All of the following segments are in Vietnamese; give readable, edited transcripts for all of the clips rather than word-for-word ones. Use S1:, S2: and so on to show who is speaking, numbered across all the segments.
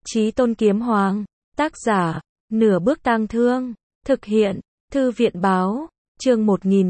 S1: Chí Tôn Kiếm Hoàng. Tác giả, Nửa Bước Tang Thương. Thực hiện, Thư viện báo. Chương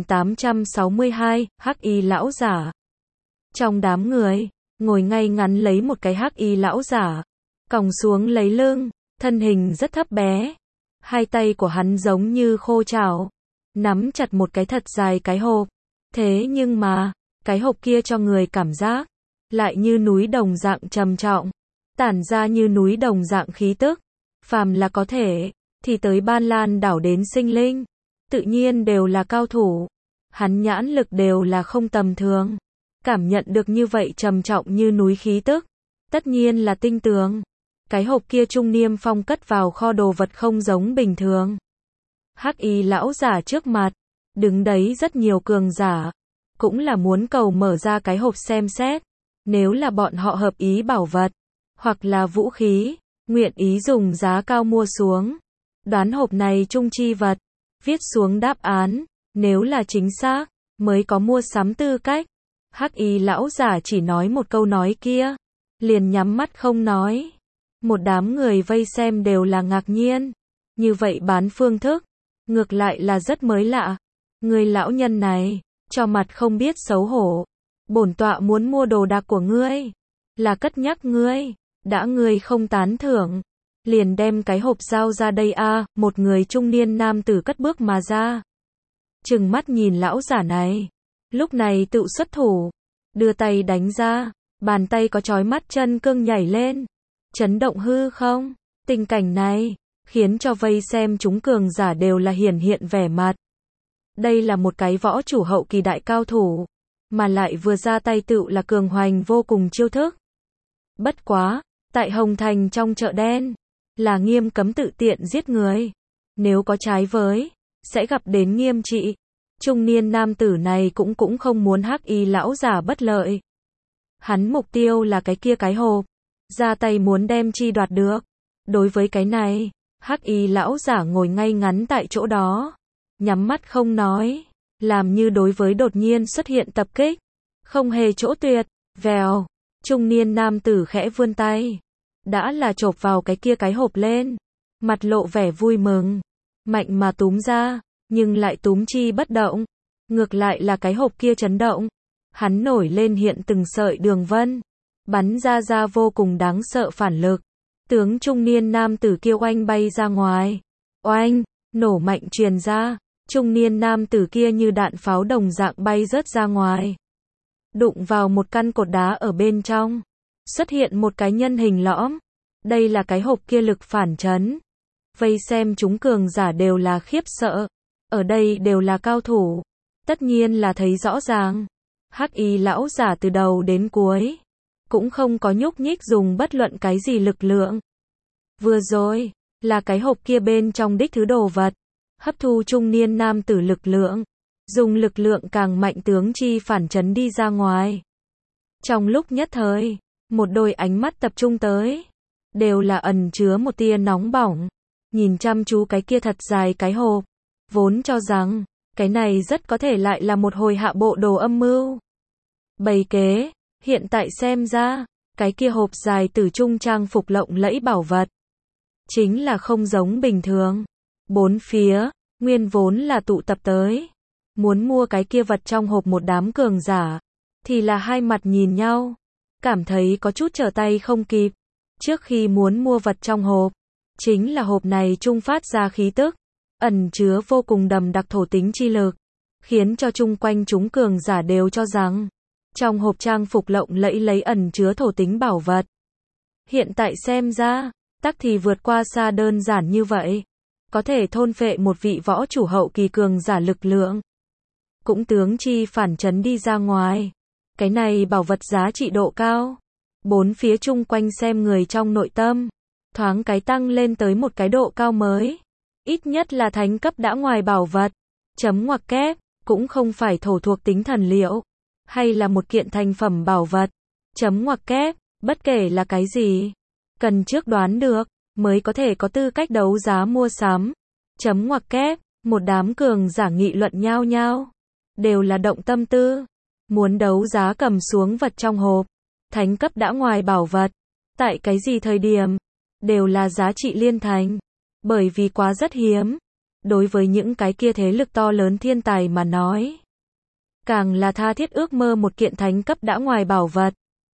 S1: 1862, Hắc Y lão giả. Trong đám người, ngồi ngay ngắn lấy một cái hắc y lão giả, còng xuống lấy lưng, thân hình rất thấp bé. Hai tay của hắn giống như khô trảo, nắm chặt một cái thật dài cái hộp. Thế nhưng mà, cái hộp kia cho người cảm giác lại như núi đồng dạng trầm trọng, tản ra như núi đồng dạng khí tức. Phàm là có thể, thì tới Ban Lan đảo đến sinh linh, tự nhiên đều là cao thủ. Hắn nhãn lực đều là không tầm thường. Cảm nhận được như vậy trầm trọng như núi khí tức, tất nhiên là tinh tường. Cái hộp kia Trung Niêm Phong cất vào kho đồ vật không giống bình thường. Hắc y lão giả trước mặt, đứng đấy rất nhiều cường giả, cũng là muốn cầu mở ra cái hộp xem xét. Nếu là bọn họ hợp ý bảo vật, hoặc là vũ khí, nguyện ý dùng giá cao mua xuống. Đoán hộp này trung chi vật, viết xuống đáp án, nếu là chính xác, mới có mua sắm tư cách. Hắc y lão giả chỉ nói một câu nói kia, liền nhắm mắt không nói. Một đám người vây xem đều là ngạc nhiên. Như vậy bán phương thức, ngược lại là rất mới lạ. Người lão nhân này, cho mặt không biết xấu hổ. Bổn tọa muốn mua đồ đạc của ngươi, là cất nhắc ngươi, đã ngươi không tán thưởng, liền đem cái hộp giao ra đây a. Một người trung niên nam tử cất bước mà ra, trừng mắt nhìn lão giả này. Lúc này tự xuất thủ, đưa tay đánh ra, bàn tay có chói mắt chân cương nhảy lên, chấn động hư không. Tình cảnh này khiến cho vây xem chúng cường giả đều là hiển hiện vẻ mặt. Đây là một cái võ chủ hậu kỳ đại cao thủ, mà lại vừa ra tay tựu là cường hoành vô cùng chiêu thức. Bất quá, tại Hồng Thành trong chợ đen, là nghiêm cấm tự tiện giết người. Nếu có trái với, sẽ gặp đến nghiêm trị. Trung niên nam tử này cũng không muốn hắc y lão giả bất lợi. Hắn mục tiêu là cái kia cái hộp, ra tay muốn đem chi đoạt được. Đối với cái này, hắc y lão giả ngồi ngay ngắn tại chỗ đó, nhắm mắt không nói, làm như đối với đột nhiên xuất hiện tập kích, không hề chỗ tuyệt. Vèo, trung niên nam tử khẽ vươn tay, đã là chộp vào cái kia cái hộp lên, mặt lộ vẻ vui mừng, mạnh mà túm ra, nhưng lại túm chi bất động, ngược lại là cái hộp kia chấn động. Hắn nổi lên hiện từng sợi đường vân, bắn ra vô cùng đáng sợ phản lực. Tướng trung niên nam tử kia oanh bay ra ngoài. Oanh, nổ mạnh truyền ra, trung niên nam tử kia như đạn pháo đồng dạng bay rớt ra ngoài. Đụng vào một căn cột đá ở bên trong, xuất hiện một cái nhân hình lõm. Đây là cái hộp kia lực phản chấn. Vây xem chúng cường giả đều là khiếp sợ. Ở đây đều là cao thủ, tất nhiên là thấy rõ ràng. Hắc y lão giả từ đầu đến cuối cũng không có nhúc nhích dùng bất luận cái gì lực lượng. Vừa rồi, là cái hộp kia bên trong đích thứ đồ vật, hấp thu trung niên nam tử lực lượng, dùng lực lượng càng mạnh tướng chi phản chấn đi ra ngoài. Trong lúc nhất thời, một đôi ánh mắt tập trung tới, đều là ẩn chứa một tia nóng bỏng, nhìn chăm chú cái kia thật dài cái hộp, vốn cho rằng, cái này rất có thể lại là một hồi hạ bộ đồ âm mưu. Bày kế, hiện tại xem ra, cái kia hộp dài tử trung trang phục lộng lẫy bảo vật, chính là không giống bình thường. Bốn phía, nguyên vốn là tụ tập tới, muốn mua cái kia vật trong hộp một đám cường giả, thì là hai mặt nhìn nhau, cảm thấy có chút trở tay không kịp. Trước khi muốn mua vật trong hộp, chính là hộp này trung phát ra khí tức, ẩn chứa vô cùng đậm đặc thổ tính chi lực, khiến cho chung quanh chúng cường giả đều cho rằng, trong hộp trang phục lộng lẫy lấy ẩn chứa thổ tính bảo vật. Hiện tại xem ra, tắc thì vượt qua xa đơn giản như vậy, có thể thôn phệ một vị võ chủ hậu kỳ cường giả lực lượng, cũng tướng chi phản chấn đi ra ngoài. Cái này bảo vật giá trị độ cao, bốn phía chung quanh xem người trong nội tâm, thoáng cái tăng lên tới một cái độ cao mới. Ít nhất là thánh cấp đã ngoài bảo vật, chấm ngoặc kép, cũng không phải thổ thuộc tính thần liệu, hay là một kiện thành phẩm bảo vật, chấm ngoặc kép, bất kể là cái gì, cần trước đoán được, mới có thể có tư cách đấu giá mua sắm. Chấm ngoặc kép, một đám cường giả nghị luận nhau nhau, đều là động tâm tư, muốn đấu giá cầm xuống vật trong hộp, thánh cấp đã ngoài bảo vật, tại cái gì thời điểm, đều là giá trị liên thành. Bởi vì quá rất hiếm. Đối với những cái kia thế lực to lớn thiên tài mà nói. Càng là tha thiết ước mơ một kiện thánh cấp đã ngoài bảo vật.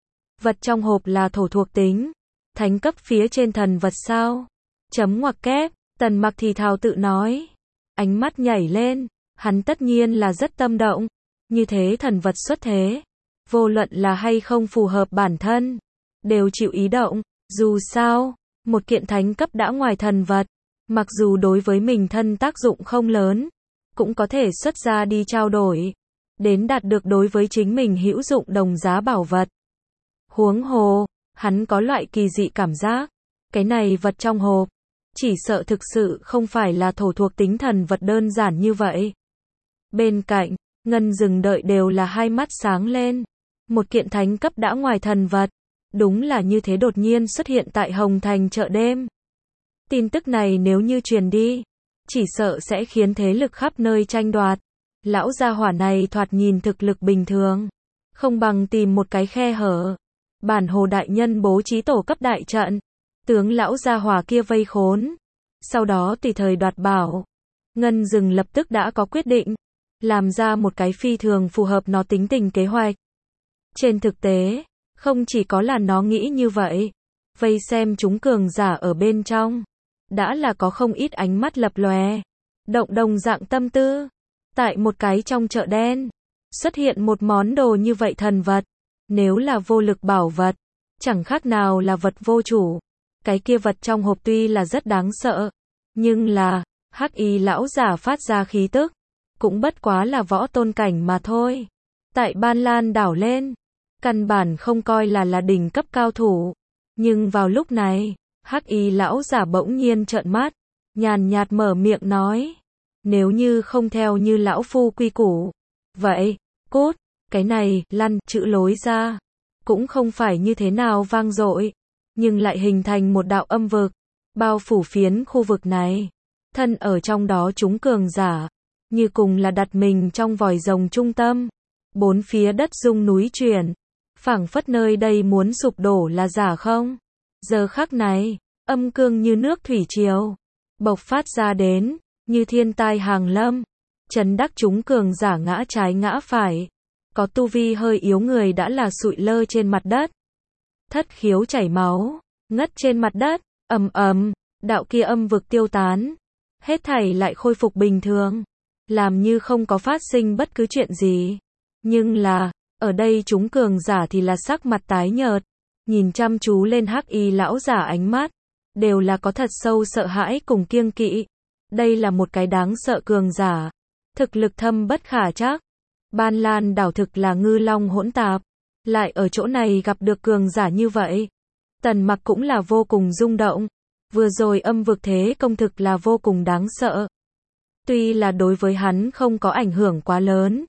S1: Vật trong hộp là thổ thuộc tính. Thánh cấp phía trên thần vật sao? Chấm ngoặc kép, Tần Mặc thì thào tự nói. Ánh mắt nhảy lên, hắn tất nhiên là rất tâm động. Như thế thần vật xuất thế. Vô luận là hay không phù hợp bản thân. Đều chịu ý động, dù sao, một kiện thánh cấp đã ngoài thần vật. Mặc dù đối với mình thân tác dụng không lớn. Cũng có thể xuất ra đi trao đổi. Đến đạt được đối với chính mình hữu dụng đồng giá bảo vật. Huống hồ, hắn có loại kỳ dị cảm giác. Cái này vật trong hộp. Chỉ sợ thực sự không phải là thổ thuộc tính thần vật đơn giản như vậy. Bên cạnh, Ngân Dừng đợi đều là hai mắt sáng lên. Một kiện thánh cấp đã ngoài thần vật. Đúng là như thế đột nhiên xuất hiện tại Hồng Thành chợ đêm. Tin tức này nếu như truyền đi, chỉ sợ sẽ khiến thế lực khắp nơi tranh đoạt. Lão gia hỏa này thoạt nhìn thực lực bình thường. Không bằng tìm một cái khe hở. Bản Hồ đại nhân bố trí tổ cấp đại trận. Tướng lão gia hỏa kia vây khốn. Sau đó tùy thời đoạt bảo. Ngân Dừng lập tức đã có quyết định. Làm ra một cái phi thường phù hợp nó tính tình kế hoạch. Trên thực tế, không chỉ có là nó nghĩ như vậy. Vây xem chúng cường giả ở bên trong. Đã là có không ít ánh mắt lập lòe. Động đồng dạng tâm tư. Tại một cái trong chợ đen. Xuất hiện một món đồ như vậy thần vật. Nếu là vô lực bảo vật. Chẳng khác nào là vật vô chủ. Cái kia vật trong hộp tuy là rất đáng sợ. Nhưng là, hắc y lão giả phát ra khí tức. Cũng bất quá là võ tôn cảnh mà thôi. Tại Ban Lan đảo lên. Căn bản không coi là đỉnh cấp cao thủ. Nhưng vào lúc này, hắc y lão giả bỗng nhiên trợn mắt. Nhàn nhạt mở miệng nói. Nếu như không theo như lão phu quy củ. Vậy, cốt, cái này, lăn, chữ lối ra. Cũng không phải như thế nào vang dội. Nhưng lại hình thành một đạo âm vực. Bao phủ phiến khu vực này. Thân ở trong đó chúng cường giả. Như cùng là đặt mình trong vòi rồng trung tâm. Bốn phía đất rung núi chuyển. Phảng phất nơi đây muốn sụp đổ là giả không? Giờ khắc này, âm cương như nước thủy triều. Bộc phát ra đến, như thiên tai hàng lâm. Trấn đắc chúng cường giả ngã trái ngã phải. Có tu vi hơi yếu người đã là sụi lơ trên mặt đất. Thất khiếu chảy máu, ngất trên mặt đất, ầm ầm, đạo kia âm vực tiêu tán. Hết thảy lại khôi phục bình thường. Làm như không có phát sinh bất cứ chuyện gì. Nhưng là, ở đây chúng cường giả thì là sắc mặt tái nhợt. Nhìn chăm chú lên hắc y lão giả ánh mắt. Đều là có thật sâu sợ hãi cùng kiêng kỵ. Đây là một cái đáng sợ cường giả. Thực lực thâm bất khả trắc. Ban Lan đảo thực là ngư long hỗn tạp. Lại ở chỗ này gặp được cường giả như vậy. Tần Mặc cũng là vô cùng rung động. Vừa rồi âm vực thế công thực là vô cùng đáng sợ. Tuy là đối với hắn không có ảnh hưởng quá lớn.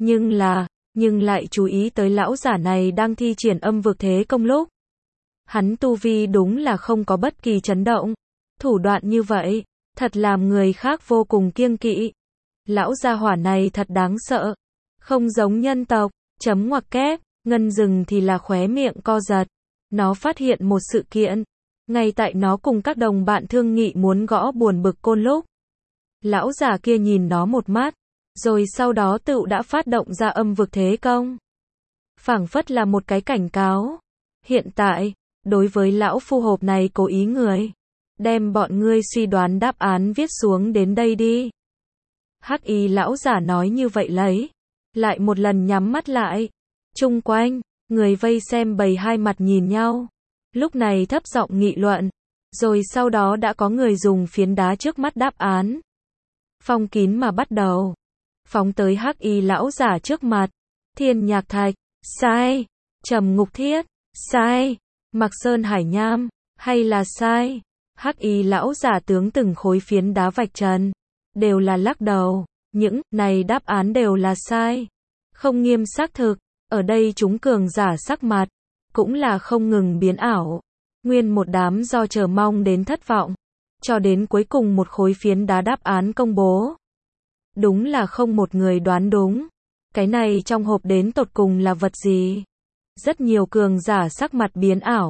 S1: Nhưng lại chú ý tới lão giả này đang thi triển âm vực thế công lúc. Hắn tu vi đúng là không có bất kỳ chấn động. Thủ đoạn như vậy, thật làm người khác vô cùng kiêng kỵ. Lão gia hỏa này thật đáng sợ. Không giống nhân tộc, chấm ngoặc kép, Ngân Dừng thì là khóe miệng co giật. Nó phát hiện một sự kiện. Ngay tại nó cùng các đồng bạn thương nghị muốn gõ buồn bực côn lúc. Lão già kia nhìn nó một mắt. Rồi sau đó tự đã phát động ra âm vực thế công. Phảng phất là một cái cảnh cáo. Hiện tại, đối với lão phu hộp này cố ý người. Đem bọn ngươi suy đoán đáp án viết xuống đến đây đi. Hắc y lão giả nói như vậy lấy. Lại một lần nhắm mắt lại. Chung quanh, người vây xem bầy hai mặt nhìn nhau. Lúc này thấp giọng nghị luận. Rồi sau đó đã có người dùng phiến đá trước mắt đáp án. Phong kín mà bắt đầu. Phóng tới hắc y lão giả trước mặt. Thiên Nhạc Thạch, sai. Trầm Ngục Thiết, sai. Mạc Sơn Hải Nham, hay là sai. Hắc y lão giả tướng từng khối phiến đá vạch trần. Đều là lắc đầu. Những này đáp án đều là sai. Không nghiêm xác thực. Ở đây chúng cường giả sắc mặt. Cũng là không ngừng biến ảo. Nguyên một đám do chờ mong đến thất vọng. Cho đến cuối cùng một khối phiến đá đáp án công bố. Đúng là không một người đoán đúng. Cái này trong hộp đến tột cùng là vật gì? Rất nhiều cường giả sắc mặt biến ảo.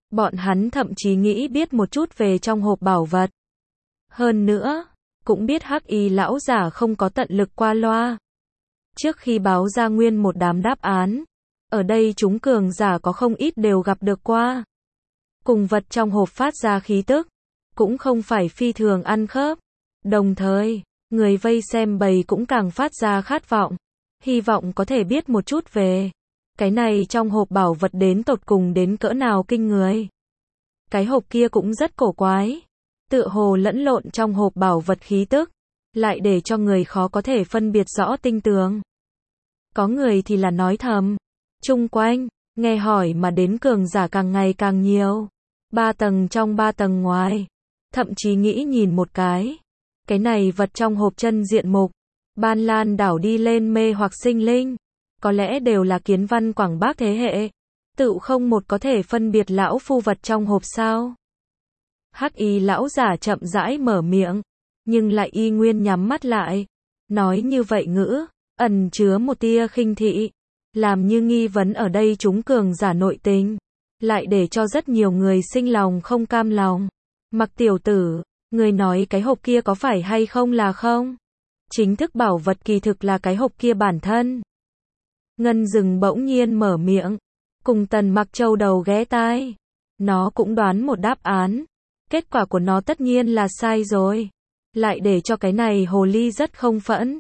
S1: Bọn hắn thậm chí nghĩ biết một chút về trong hộp bảo vật. Hơn nữa, cũng biết Hắc Y lão giả không có tận lực qua loa. Trước khi báo ra nguyên một đám đáp án, ở đây chúng cường giả có không ít đều gặp được qua. Cùng vật trong hộp phát ra khí tức, cũng không phải phi thường ăn khớp. Đồng thời, người vây xem bầy cũng càng phát ra khát vọng, hy vọng có thể biết một chút về cái này trong hộp bảo vật đến tột cùng đến cỡ nào kinh người. Cái hộp kia cũng rất cổ quái, tựa hồ lẫn lộn trong hộp bảo vật khí tức, lại để cho người khó có thể phân biệt rõ tinh tường. Có người thì là nói thầm, chung quanh, nghe hỏi mà đến cường giả càng ngày càng nhiều. 3 tầng trong 3 tầng ngoài, thậm chí nghĩ nhìn một cái này vật trong hộp chân diện mục, Ban Lan đảo đi lên mê hoặc sinh linh, có lẽ đều là kiến văn quảng bác thế hệ, tự không một có thể phân biệt lão phu vật trong hộp sao. Hắc Y lão giả chậm rãi mở miệng, nhưng lại y nguyên nhắm mắt lại, nói như vậy ngữ, ẩn chứa một tia khinh thị, làm như nghi vấn ở đây chúng cường giả nội tình, lại để cho rất nhiều người sinh lòng không cam lòng. Mặc tiểu tử, người nói cái hộp kia có phải hay không là không? Chính thức bảo vật kỳ thực là cái hộp kia bản thân. Ngân Dừng bỗng nhiên mở miệng, cùng Tần Mặc châu đầu ghé tai. Nó cũng đoán một đáp án. Kết quả của nó tất nhiên là sai rồi. Lại để cho cái này hồ ly rất không phẫn.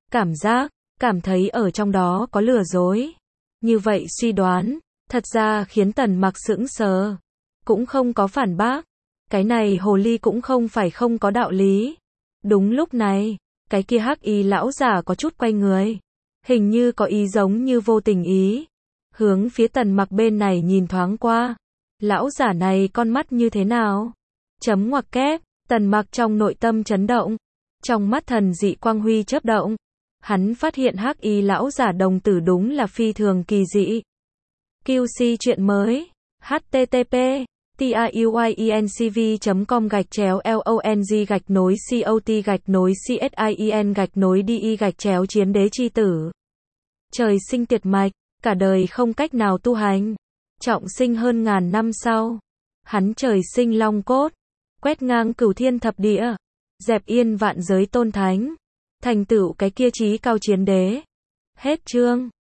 S1: Cảm thấy ở trong đó có lừa dối. Như vậy suy đoán, thật ra khiến Tần Mặc sững sờ. Cũng không có phản bác. Cái này hồ ly cũng không phải không có đạo lý. Đúng lúc này, cái kia Hắc Y lão giả có chút quay người. Hình như có ý giống như vô tình ý. Hướng phía Tần Mặc bên này nhìn thoáng qua. Lão giả này con mắt như thế nào? Chấm ngoặc kép, Tần Mặc trong nội tâm chấn động. Trong mắt thần dị quang huy chớp động. Hắn phát hiện Hắc Y lão giả đồng tử đúng là phi thường kỳ dị. QC chuyện mới. http truencov.com/long-cot-csin-di-chiến đế chi tử. Trời sinh tuyệt mạch, cả đời không cách nào tu hành. Trọng sinh hơn ngàn năm sau. Hắn trời sinh long cốt, quét ngang cửu thiên thập địa, dẹp yên vạn giới tôn thánh, thành tựu cái kia chí cao chiến đế. Hết chương.